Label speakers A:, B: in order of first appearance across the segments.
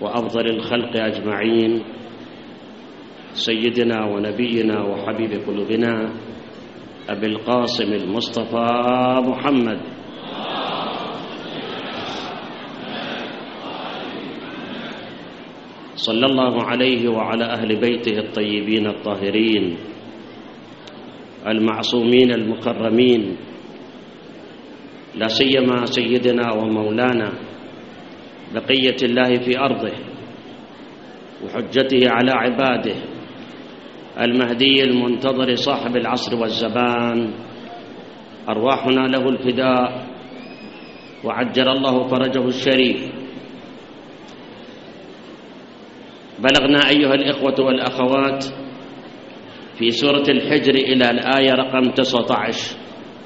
A: وأفضل الخلق أجمعين سيدنا ونبينا وحبيب قلوبنا أبي القاسم المصطفى محمد صلى الله عليه وعلى أهل بيته الطيبين الطاهرين المعصومين المكرمين، لا سيما سيدنا ومولانا بقية الله في أرضه وحجته على عباده المهدي المنتظر صاحب العصر والزمان، أرواحنا له الفداء وعجل الله فرجه الشريف. بلغنا أيها الإخوة والأخوات في سورة الحجر إلى الآية رقم 19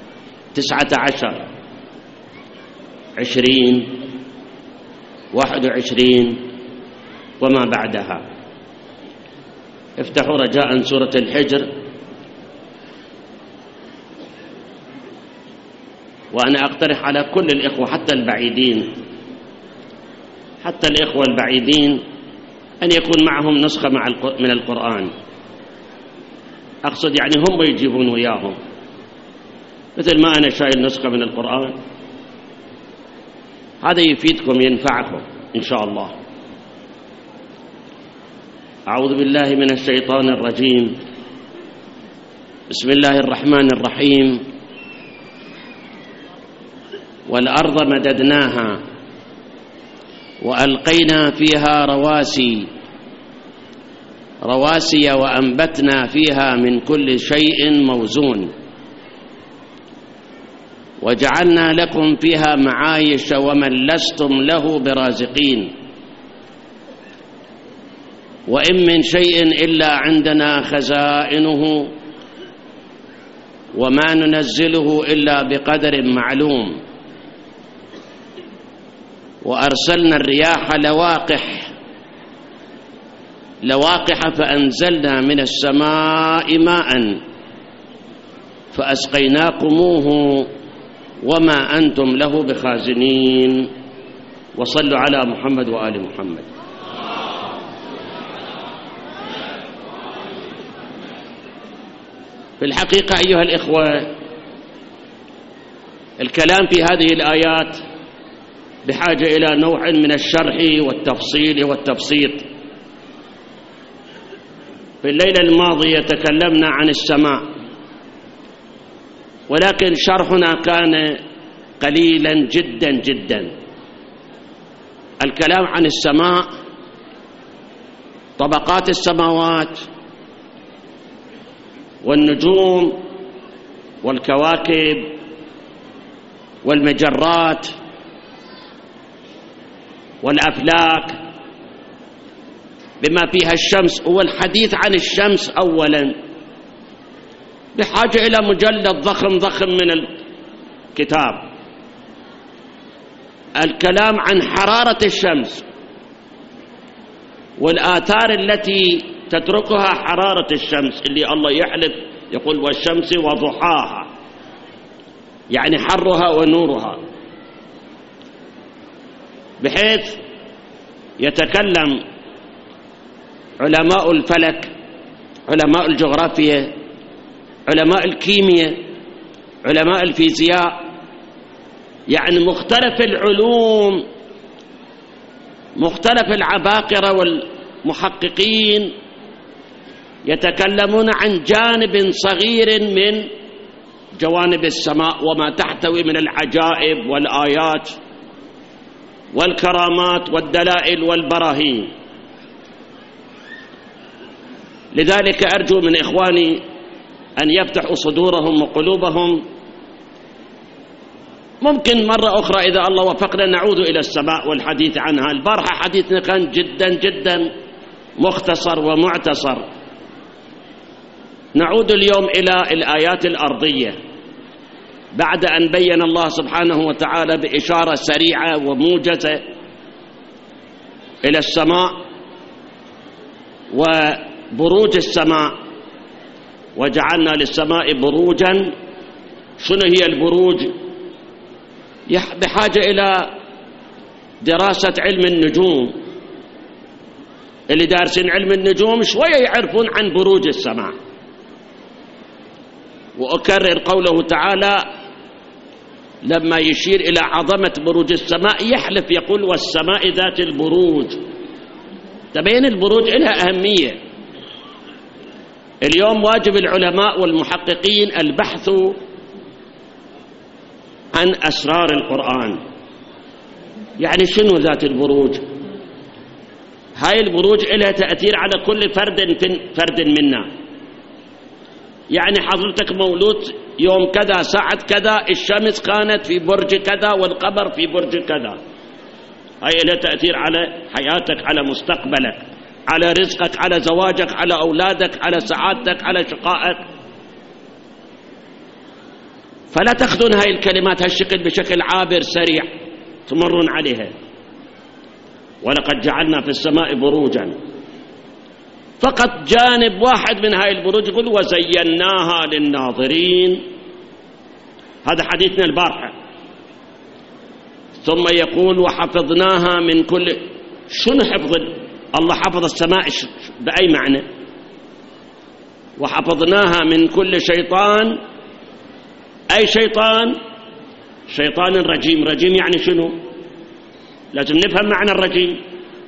A: 20 21 وما بعدها. افتحوا رجاء سورة الحجر، وأنا أقترح على كل الإخوة حتى الإخوة البعيدين أن يكون معهم نسخة من القرآن، أقصد يعني هم يجيبون وياهم، مثل ما أنا شايل نسخة من القرآن. هذا يفيدكم ينفعكم إن شاء الله. أعوذ بالله من الشيطان الرجيم. بسم الله الرحمن الرحيم. والأرض مددناها وألقينا فيها رواسي وأنبتنا فيها من كل شيء موزون وجعلنا لكم فيها معايش ومن لستم له برازقين وإن من شيء إلا عندنا خزائنه وما ننزله إلا بقدر معلوم وأرسلنا الرياح لواقح فأنزلنا من السماء ماء فأسقيناكموه وما أنتم له بخازنين. وصلوا على محمد وآل محمد. في الحقيقة أيها الإخوة، الكلام في هذه الآيات بحاجة إلى نوع من الشرح والتفصيل والتبسيط. في الليلة الماضية تكلمنا عن السماء، ولكن شرحنا كان قليلا جدا جدا. الكلام عن السماء، طبقات السماوات والنجوم والكواكب والمجرات والأفلاك بما فيها الشمس، والحديث عن الشمس أولا بحاجة إلى مجلد ضخم من الكتاب. الكلام عن حرارة الشمس والآثار التي تتركها حرارة الشمس، اللي الله يحلف يقول والشمس وضحاها، يعني حرها ونورها، بحيث يتكلم علماء الفلك، علماء الجغرافيا، علماء الكيمياء، علماء الفيزياء، يعني مختلف العلوم، مختلف العباقرة والمحققين يتكلمون عن جانب صغير من جوانب السماء وما تحتوي من العجائب والآيات والكرامات والدلائل والبراهين. لذلك أرجو من إخواني أن يفتحوا صدورهم وقلوبهم. ممكن مرة أخرى إذا الله وفقنا نعود إلى السماء والحديث عنها. البارحة حديثنا كان جدا جدا مختصر ومعتصر. نعود اليوم إلى الآيات الأرضية بعد أن بين الله سبحانه وتعالى بإشارة سريعة وموجزة إلى السماء وبروج السماء، وجعلنا للسماء بروجا. شنو هي البروج؟ بحاجة إلى دراسة علم النجوم اللي دارسين علم النجوم شوية يعرفون عن بروج السماء. وأكرر قوله تعالى لما يشير إلى عظمة بروج السماء يحلف يقول والسماء ذات البروج. تبين البروج لها أهمية. اليوم واجب العلماء والمحققين البحث عن أسرار القرآن. يعني شنو ذات البروج؟ هاي البروج لها تأثير على كل فرد منا. يعني حضرتك مولود يوم كذا ساعة كذا، الشمس كانت في برج كذا والقمر في برج كذا. هاي لها تأثير على حياتك، على مستقبلك، على رزقك، على زواجك، على أولادك، على سعادتك، على شقائك. فلا تأخذون هاي الكلمات هالشكل بشكل عابر سريع تمرون عليها. ولقد جعلنا في السماء بروجا، فقط جانب واحد من هاي البروج يقول وزيناها للناظرين. هذا حديثنا البارحة. ثم يقول وحفظناها من كل. شنو حفظ؟ الله حفظ السماء بأي معنى؟ وحفظناها من كل شيطان. أي شيطان؟ شيطان رجيم. رجيم يعني شنو؟ لازم نفهم معنى الرجيم.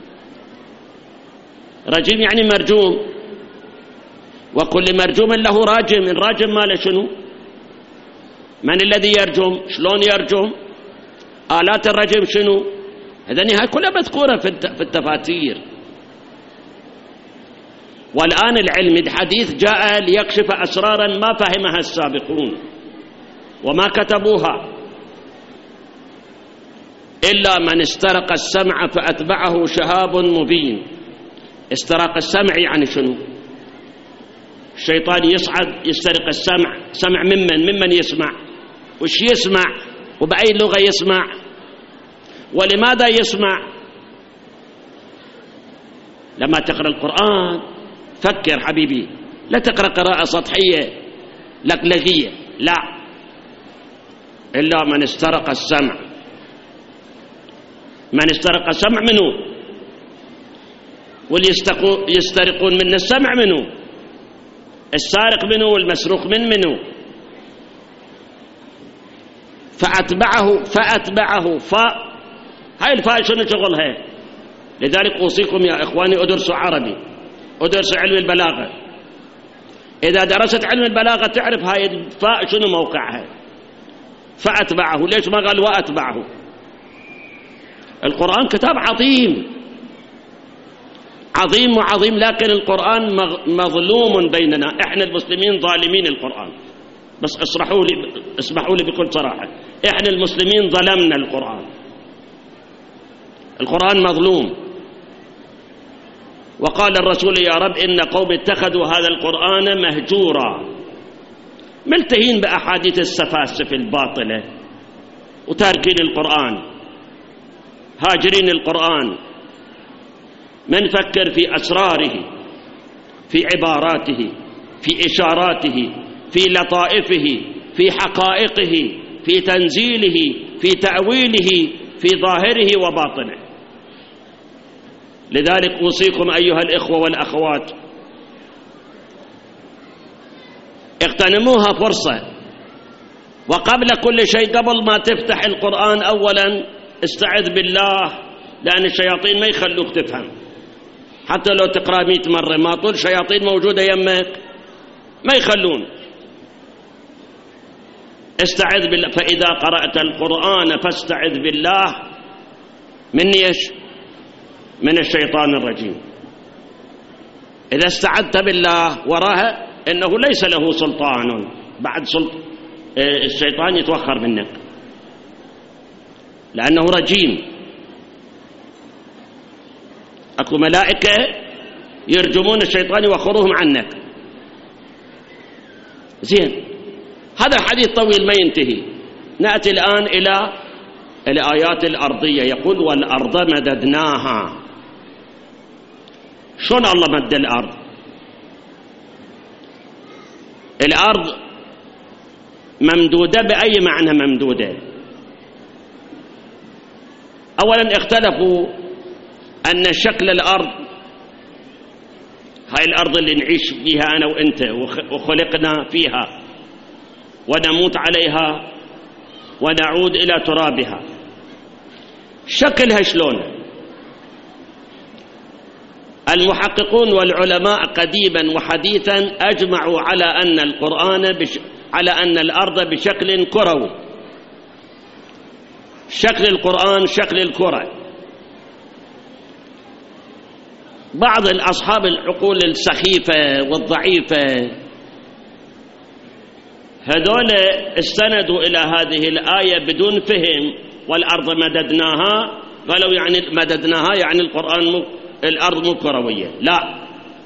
A: رجيم يعني مرجوم، وكل مرجوم له راجم. الراجم ماله شنو؟ من الذي يرجم؟ شلون يرجم؟ آلات الرجم شنو؟ هذني هاي كلها مذكورة في التفاتير. والآن العلم الحديث جاء ليكشف أسرارا ما فهمها السابقون وما كتبوها. إلا من استرق السمع فأتبعه شهاب مبين. استراق السمع يعني شنو؟ الشيطان يصعد يسترق السمع. سمع ممن يسمع؟ وش يسمع؟ وبأي لغة يسمع؟ ولماذا يسمع؟ لما تقرأ القرآن فكر حبيبي، لا تقرأ قراءة سطحية لقلقية، لا. إلا من استرق السمع. من استرق السمع منه؟ واليسترقون من السمع منه؟ السارق منه والمسروق منه؟ فأتبعه هاي الفاء شنو شغلها؟ لذلك أوصيكم يا إخواني أدرسوا عربي، أدرسوا علم البلاغة. إذا درست علم البلاغة تعرف هاي الفاء شنو موقعها. فأتبعه، ليش ما قال وأتبعه؟ القرآن كتاب عظيم عظيم وعظيم، لكن القرآن مظلوم بيننا. احنا المسلمين ظالمين القرآن. بس اسمحوا لي بكل صراحة، احنا المسلمين ظلمنا القرآن. القرآن مظلوم. وقال الرسول يا رب إن قوم اتخذوا هذا القرآن مهجورا. ملتهين بأحاديث السفاسف الباطلة وتاركين القرآن، هاجرين القرآن. من فكر في أسراره، في عباراته، في إشاراته، في لطائفه، في حقائقه، في تنزيله، في تأويله، في ظاهره وباطنه. لذلك أوصيكم أيها الإخوة والأخوات اغتنموها فرصة. وقبل كل شيء، قبل ما تفتح القرآن أولا استعذ بالله، لأن الشياطين ما يخلوك تفهم. حتى لو تقرأ 100 مرة ما طول شياطين موجودة يمك ما يخلون. استعذ بالله. فإذا قرأت القرآن فاستعذ بالله من ايش؟ من الشيطان الرجيم. إذا استعذت بالله وراها إنه ليس له سلطان بعد الشيطان يتوخر منك لأنه رجيم. أكو ملائكة يرجمون الشيطان ويوخروهم عنك. زين، هذا الحديث طويل ما ينتهي. نأتي الآن إلى الآيات الأرضية. يقول والأرض مددناها. شلون الله مد الأرض؟ الأرض ممدودة بأي معنى ممدودة؟ أولا اختلفوا أن شكل الأرض هاي الأرض اللي نعيش فيها أنا وإنت وخلقنا فيها ونموت عليها ونعود إلى ترابها، شكلها شلون؟ المحققون والعلماء قديما وحديثا أجمعوا على أن الأرض بشكل كروي، شكل القرآن شكل الكرة. بعض الأصحاب العقول السخيفة والضعيفة هذول استندوا إلى هذه الآية بدون فهم، والأرض مددناها، قالوا يعني مددناها يعني الأرض مو كروية. لا،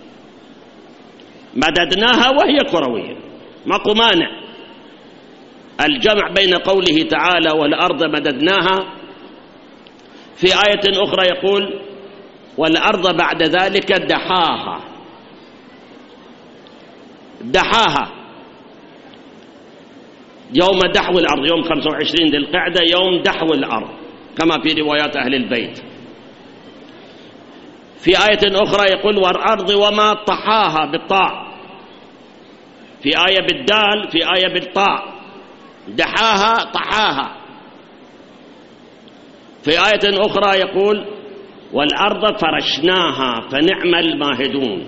A: مددناها وهي كروية، ماكو مانع. الجمع بين قوله تعالى والأرض مددناها في آية أخرى يقول والأرض بعد ذلك دحاها يوم دحو الأرض، يوم 25 ذي القعدة يوم دحو الأرض كما في روايات أهل البيت. في آية أخرى يقول والأرض وما طحاها بالطاء، في آية بالدال، في آية بالطاء، دحاها طحاها. في آية أخرى يقول والأرض فرشناها فنعم الماهدون.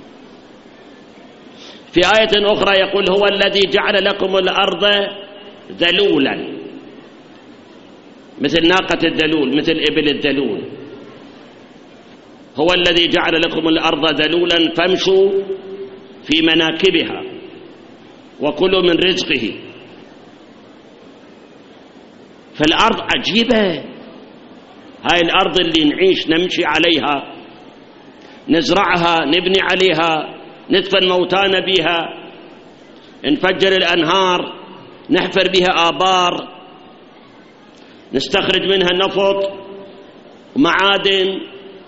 A: في آية أخرى يقول هو الذي جعل لكم الأرض ذلولا، مثل ناقة الذلول، مثل إبل الذلول. هو الذي جعل لكم الأرض ذلولا فامشوا في مناكبها وكلوا من رزقه. فالأرض عجيبة، هاي الأرض اللي نعيش نمشي عليها، نزرعها، نبني عليها، ندفن موتانا بها، نفجر الأنهار، نحفر بها آبار، نستخرج منها نفط ومعادن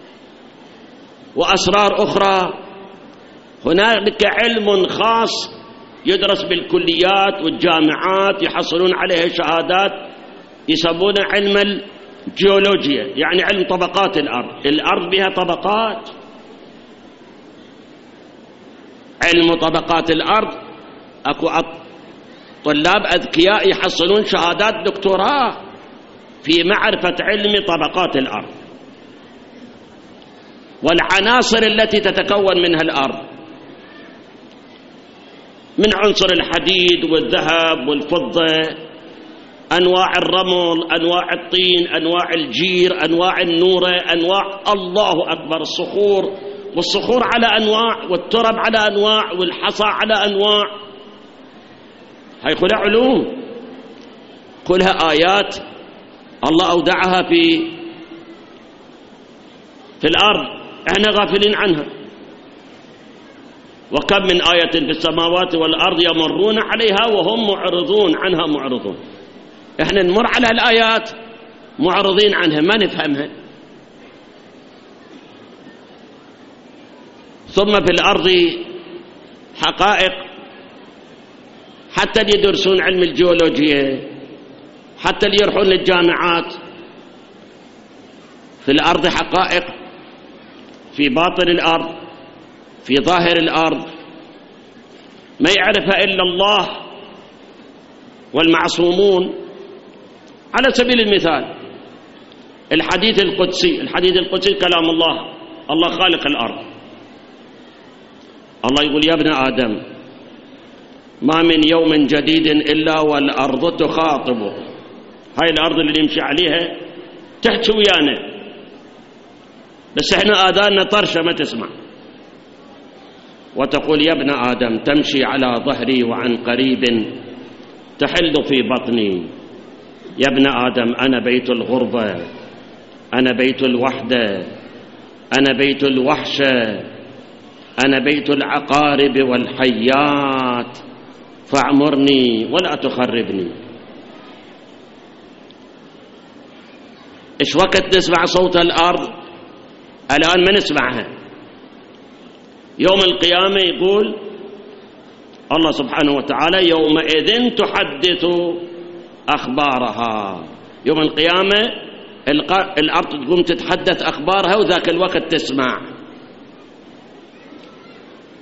A: وأسرار أخرى. هنالك علم خاص يدرس بالكليات والجامعات يحصلون عليه شهادات يسمونه علم الجيولوجيا، يعني علم طبقات الأرض. الأرض بها طبقات، علم طبقات الأرض. أكو طلاب أذكياء يحصلون شهادات دكتوراه في معرفة علم طبقات الأرض والعناصر التي تتكون منها الأرض، من عنصر الحديد والذهب والفضة، أنواع الرمل، أنواع الطين، أنواع الجير، أنواع النورة، أنواع الله أكبر، الصخور، والصخور على أنواع، والترب على أنواع، والحصى على أنواع. هاي كلها علوم، كلها آيات الله أودعها في الأرض، احنا غافلين عنها. وكم من آية في السماوات والأرض يمرون عليها وهم معرضون عنها معرضون. احنا نمر على الآيات معرضين عنها، ما نفهمها. ثم في الأرض حقائق، حتى اللي يدرسون علم الجيولوجيا، حتى اللي يروحون للجامعات، في الأرض حقائق، في باطن الأرض، في ظاهر الأرض، ما يعرفها إلا الله والمعصومون. على سبيل المثال الحديث القدسي كلام الله، الله خالق الأرض. الله يقول يا ابن آدم ما من يوم جديد إلا والأرض تخاطبه. هاي الأرض اللي نمشي عليها تحكي ويانا، بس احنا آذاننا طرشة ما تسمع. وتقول يا ابن آدم تمشي على ظهري وعن قريب تحل في بطني. يا ابن آدم أنا بيت الغربة، أنا بيت الوحدة، أنا بيت الوحشة، أنا بيت العقارب والحيات، فاعمرني ولا تخربني. إيش وقت نسمع صوت الأرض؟ الآن ما نسمعها. يوم القيامة يقول الله سبحانه وتعالى يومئذ تحدث أخبارها. يوم القيامة الأرض تقوم تتحدث أخبارها، وذاك الوقت تسمع.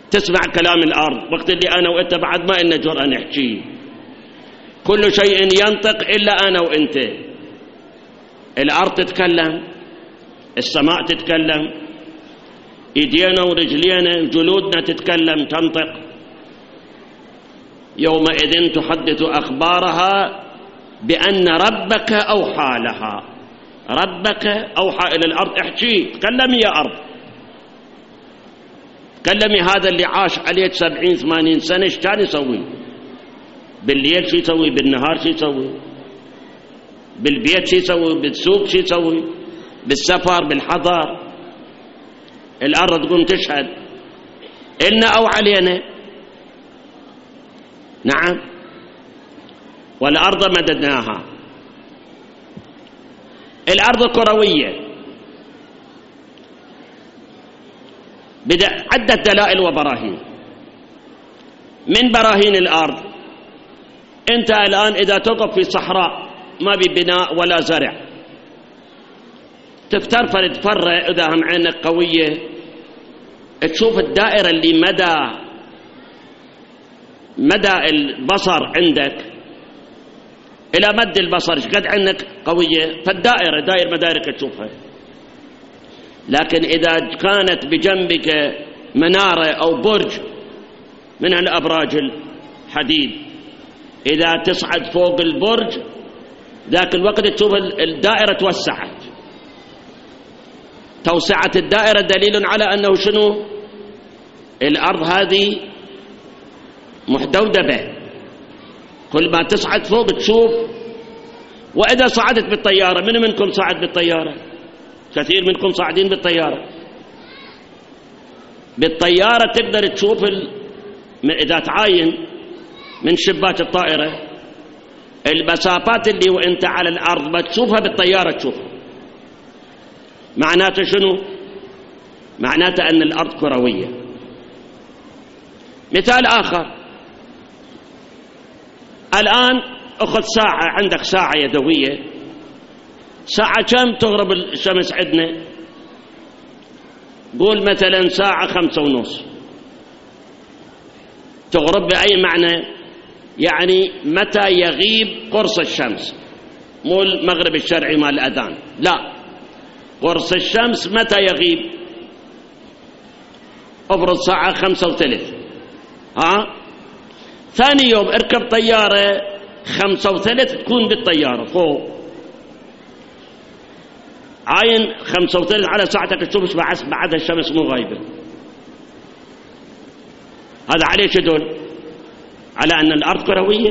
A: تسمع كلام الأرض وقت اللي أنا وإنت بعد ما إلنا جرأة نحكي. كل شيء ينطق إلا أنا وإنت. الأرض تتكلم، السماء تتكلم، إيدينا ورجلينا وجلودنا تتكلم تنطق. يومئذ تحدث أخبارها بأن ربك أوحى لها. ربك أوحى إلى الأرض احكي، تكلمي يا أرض، تكلمي. هذا اللي عاش عليك 70-80 سنة ايش كان يسوي؟ بالليل شو يسوي؟ بالنهار شو يسوي؟ بالبيت شو يسوي؟ بالسوق شو يسوي؟ بالسفر بالحضر. الأرض تقوم تشهد إلنا أو علينا. نعم. والأرض مددناها. الأرض كروية عدة دلائل وبراهين. من براهين الأرض، أنت الآن إذا تقف في صحراء ما ببناء ولا زرع، تفترفر تفرع إذا هم عينك قوية تشوف الدائرة اللي مدى البصر عندك إلى مد البصر قد عينك قوية، فالدائرة دائر مدارك تشوفها. لكن إذا كانت بجنبك منارة أو برج من الأبراج الحديد، إذا تصعد فوق البرج ذاك الوقت تشوف الدائرة توسعت. توسعة الدائرة دليل على أنه شنو؟ الأرض هذه محدودة. كل ما تصعد فوق تشوف. وإذا صعدت بالطيارة، من منكم صعد بالطيارة؟ كثير منكم صاعدين بالطيارة. بالطيارة تقدر تشوف إذا تعاين من شباك الطائرة المسافات اللي وانت على الأرض ما تشوفها بالطيارة تشوفها. معناته شنو؟ معناته أن الأرض كروية. مثال آخر، الآن أخذ ساعة، عندك ساعة يدوية، ساعة كم تغرب الشمس عندنا؟ قول مثلا ساعة 5:30 تغرب. بأي معنى؟ يعني متى يغيب قرص الشمس، مو المغرب الشرعي مال الأذان، لا، قرص الشمس متى يغيب؟ افرض ساعة 5:03. ثاني يوم اركب طيارة 5:03 تكون بالطيارة فوق، عاين 5:03 على ساعتك تشوف بعد الشمس مو غايبة. هذا عليه يدل على أن الأرض كروية.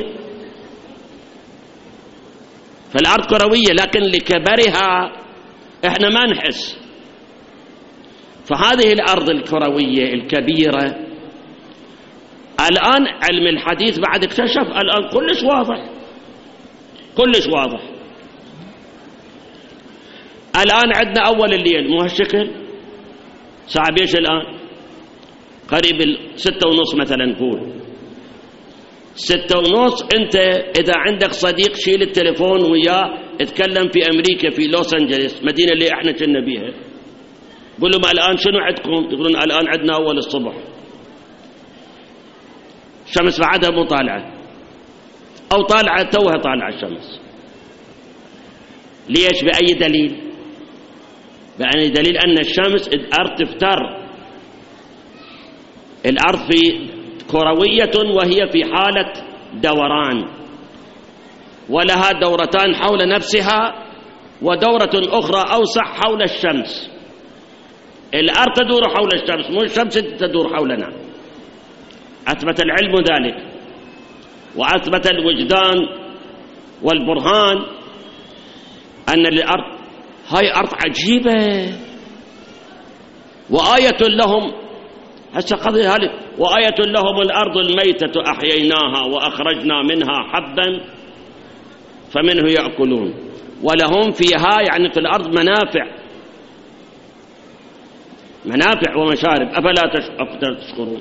A: فالأرض كروية لكن لكبرها إحنا ما نحس. فهذه الأرض الكروية الكبيرة الآن علم الحديث بعد اكتشف الآن كلش واضح، كلش واضح. الآن عندنا أول الليل مو هالشكل، ساعة بيش الآن قريب 6:30 مثلا نقول 6:30. أنت إذا عندك صديق شيل التليفون وياه اتكلم في أمريكا في لوس أنجلس، مدينة اللي احنا كنا بيها، قول لهم الآن شنو عندكم؟ يقولون الآن عندنا أول الصبح، الشمس بعدها مو طالعة أو طالعة توها طالعة الشمس. ليش؟ بأي دليل؟ بأي دليل أن الشمس الأرض تفتر. الأرض في كروية وهي في حالة دوران، ولها دورتان حول نفسها ودورة أخرى أوسع حول الشمس. الأرض تدور حول الشمس، مو الشمس تدور حولنا. أثبت العلم ذلك، وأثبت الوجدان والبرهان أن الأرض هاي أرض عجيبة وآية لهم. هسه قضية هذه وآية لهم الأرض الميتة أحييناها وأخرجنا منها حبا فمنه يأكلون ولهم فيها، يعني في الأرض منافع ومشارب أفلا تشكرون.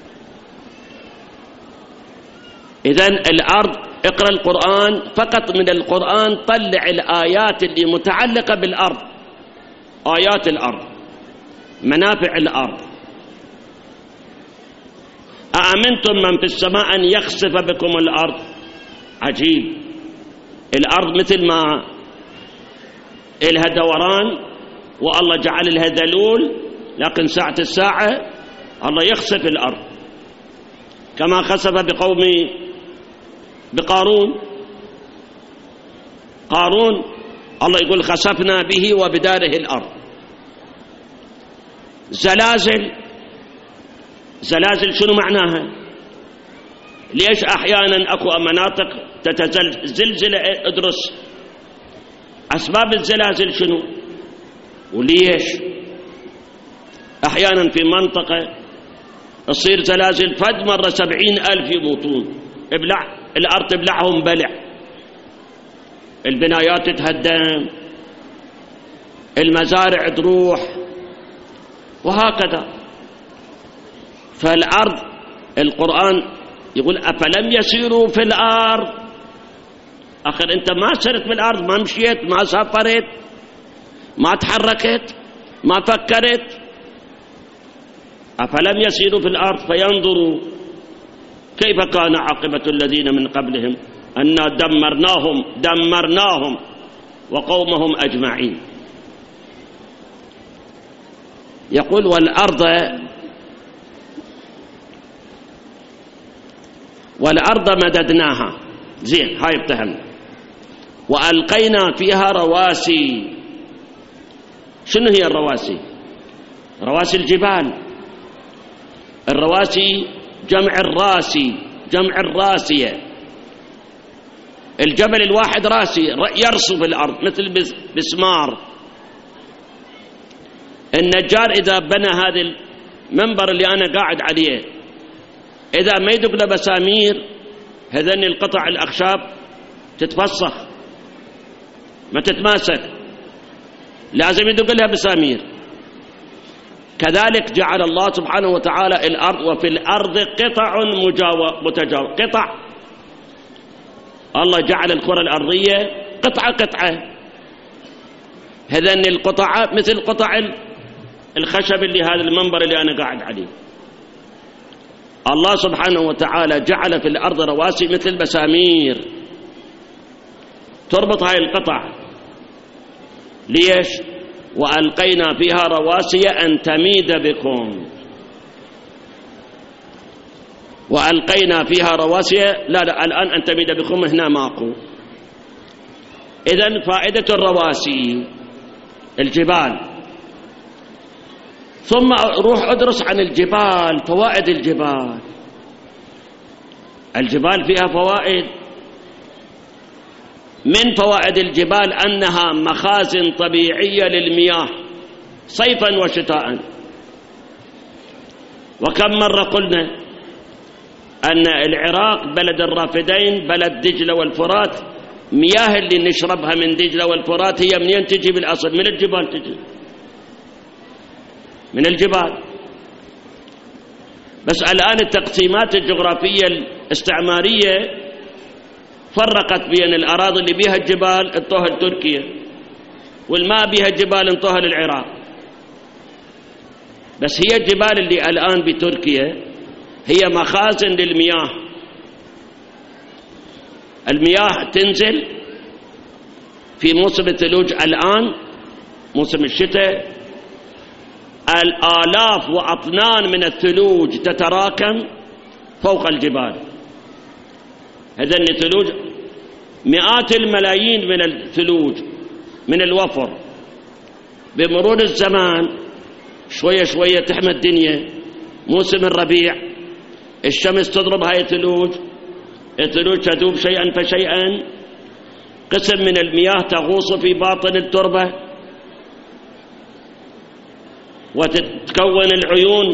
A: إذن الأرض، اقرأ القرآن فقط من القرآن طلع الآيات اللي متعلقة بالأرض، آيات الأرض، منافع الأرض. أأمنتم من في السماء أن يخسف بكم الأرض. عجيب، الأرض مثل ما إلها دوران والله جعل لها ذلول، لكن ساعة الساعة الله يخسف الأرض كما خسف بقارون. قارون الله يقول خسفنا به وبداره الأرض. زلازل شنو معناها؟ ليش أحيانا أكو مناطق تتزلزل؟ ادرس أسباب الزلازل شنو وليش. أحيانا في منطقة تصير زلازل فد مرة 70,000 يموتون، الأرض تبلعهم بلع، البنايات تتهدم، المزارع تروح، وهكذا. فالأرض القرآن يقول أفلم يسيروا في الأرض. آخر أنت ما سرت بالأرض، ما مشيت، ما سافرت، ما تحركت، ما فكرت. أفلم يسيروا في الأرض فينظروا كيف كان عاقبة الذين من قبلهم أنا دمرناهم وقومهم أجمعين. يقول والأرض مددناها، زين هاي افتهمنا، وألقينا فيها رواسي. شنو هي الرواسي؟ رواسي الجبال. الرواسي جمع الراسي، جمع الراسية. الجبل الواحد راسي يرصف الأرض مثل بسمار. النجار إذا بنى هذا المنبر اللي أنا قاعد عليه، إذا ما يدق له بسامير هذن القطع الأخشاب تتفسخ ما تتماسك، لازم يدق لها بسامير. كذلك جعل الله سبحانه وتعالى الأرض، وفي الأرض قطع متجاورة. قطع، الله جعل الكرة الأرضية قطعة. هذن القطع مثل قطع الخشب اللي هذا المنبر اللي أنا قاعد عليه. الله سبحانه وتعالى جعل في الأرض رواسي مثل بسامير تربط هاي القطع. ليش؟ وألقينا فيها رواسي أن تميد بكم. وألقينا فيها رواسي، لا الآن أن تميد بكم هنا ماكو. إذن فائدة الرواسي الجبال. ثم روح أدرس عن الجبال، فوائد الجبال. الجبال فيها فوائد. من فوائد الجبال أنها مخازن طبيعية للمياه صيفا وشتاء. وكم مرة قلنا أن العراق بلد الرافدين، بلد دجلة والفرات، مياه اللي نشربها من دجلة والفرات هي منين تجي بالأصل؟ من الجبال تجي، من الجبال. بس الآن التقسيمات الجغرافية الاستعمارية فرقت بين الأراضي اللي بيها الجبال انطوها لتركيا، والماء بيها جبال انطوها للعراق. بس هي الجبال اللي الآن بتركيا هي مخازن للمياه. المياه تنزل في موسم الثلوج، الآن موسم الشتاء الآلاف وأطنان من الثلوج تتراكم فوق الجبال. هذن الثلوج مئات الملايين من الثلوج من الوفر، بمرور الزمان شوية شوية تحمى الدنيا. موسم الربيع الشمس تضرب هاي الثلوج تذوب شيئا فشيئا، قسم من المياه تغوص في باطن التربة وتتكون العيون.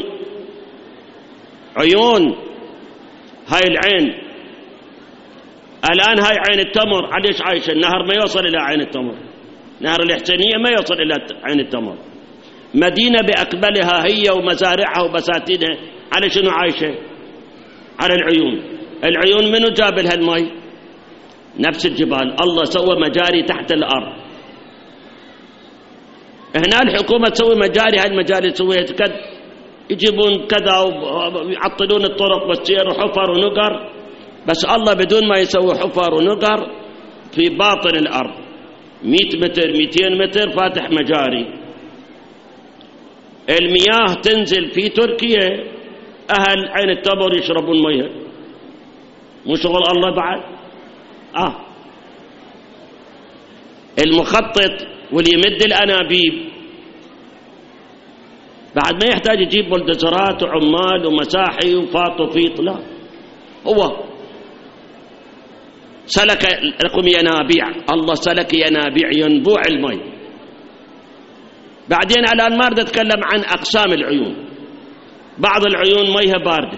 A: عيون هاي العين الآن، هاي عين التمر عليش عايشة؟ النهر ما يوصل إلى عين التمر، نهر الحسينية ما يوصل إلى عين التمر. مدينة بأكملها هي ومزارعها وبساتينها على شنو عايشة؟ على العيون. العيون منو جاب لها المي؟ نفس الجبال. الله سوى مجاري تحت الأرض. هنا الحكومة تسوي مجاري، هاي المجاري تسويها يجيبون كذا ويعطلون الطرق والسير وحفر ونقر، بس الله بدون ما يسوي حفر ونقر في باطن الأرض 100 متر 200 متر فاتح مجاري. المياه تنزل في تركيا، أهل عين التبر يشربون مياه، مو شغل الله بعد. المخطط واللي يمد الأنابيب بعد ما يحتاج يجيب بلدزرات وعمال ومساحي وفاط وفيط، لا، هو سلك لكم ينابيع، الله سلك ينابيع ينبوع المي. بعدين الآن ما أريد أتكلم عن أقسام العيون، بعض العيون ميها باردة،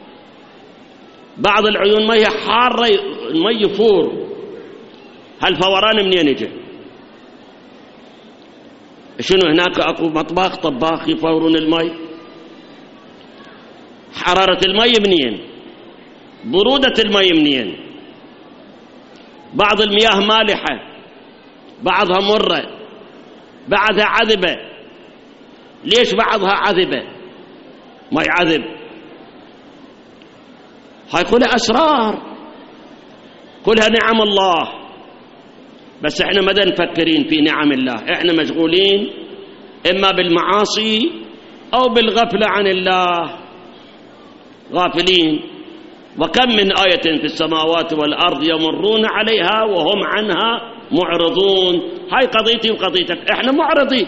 A: بعض العيون ميها حارة، المي يفور. هالفوران منين يجي؟ شنو هناك اكو مطبخ طباخ يفورون المي؟ حرارة المي منين؟ برودة المي منين؟ بعض المياه مالحة، بعضها مرة، بعضها عذبة. ليش بعضها عذبة؟ مي عذب، هاي كلها أسرار، كلها نعم الله. بس احنا مدى نفكرين في نعم الله، احنا مشغولين اما بالمعاصي او بالغفلة عن الله، غافلين. وكم من آية في السماوات والأرض يمرون عليها وهم عنها معرضون. هاي قضيتي وقضيتك، احنا معرضين.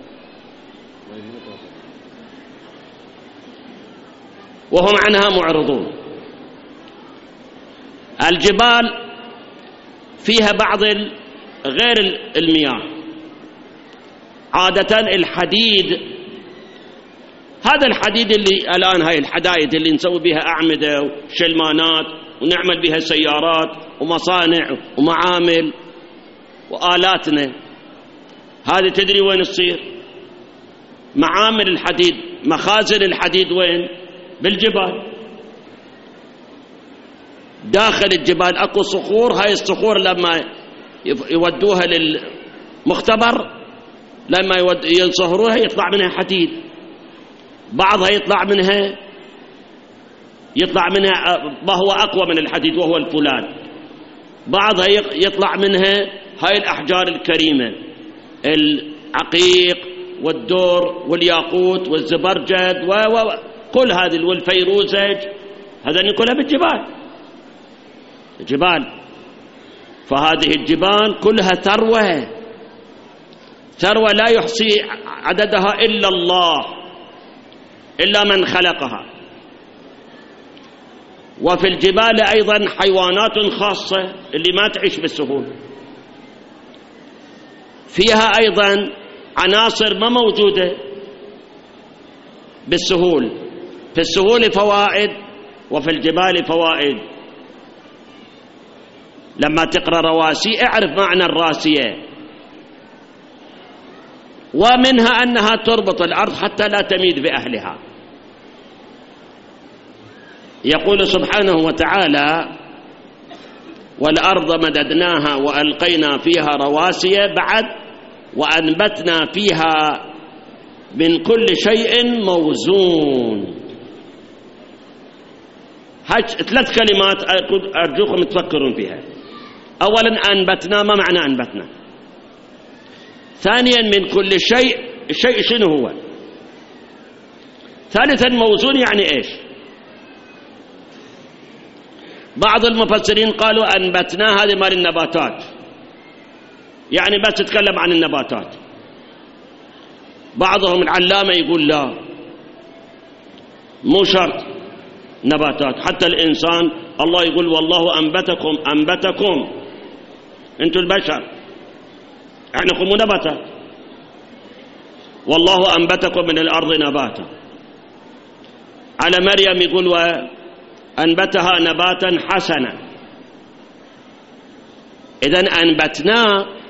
A: وهم عنها معرضون. الجبال فيها بعض غير المياه، عادة الحديد، هذا الحديد اللي الآن هاي الحدايد اللي نسوي بها أعمدة وشلمانات ونعمل بها سيارات ومصانع ومعامل وآلاتنا، هذه تدري وين تصير؟ معامل الحديد، مخازن الحديد وين؟ بالجبال. داخل الجبال اكو صخور، هاي الصخور لما يودوها للمختبر، لما ينصهروها يطلع منها حديد، بعضها يطلع منها ما هو أقوى من الحديد وهو الفولاذ، بعضها يطلع منها هاي الأحجار الكريمة، العقيق والدور والياقوت والزبرجد كل هذه والفيروزج، هذا كلها بالجبال، الجبال. فهذه الجبال كلها ثروة لا يحصي عددها إلا الله، إلا من خلقها. وفي الجبال أيضا حيوانات خاصة اللي ما تعيش بالسهول، فيها أيضا عناصر ما موجودة بالسهول. في السهول فوائد وفي الجبال فوائد. لما تقرأ رواسي اعرف معنى الراسية، ومنها أنها تربط الأرض حتى لا تميد بأهلها. يقول سبحانه وتعالى: والأرض مددناها وألقينا فيها رواسي بعد وأنبتنا فيها من كل شيء موزون. هاي 3 كلمات أرجوكم تفكرون فيها. أولا أنبتنا، ما معنى أنبتنا؟ ثانيا من كل شيء، الشيء شنو هو؟ ثالثا موزون يعني إيش؟ بعض المفسرين قالوا أنبتنا هذه مال النباتات، يعني بس تتكلم عن النباتات. بعضهم العلامة يقول لا، مو شرط نباتات، حتى الإنسان الله يقول والله أنبتكم أنتم البشر، احنا مو نباتات. والله أنبتكم من الأرض نباتا. على مريم يقول وأنبتها نباتا حسنا. إذن أنبتنا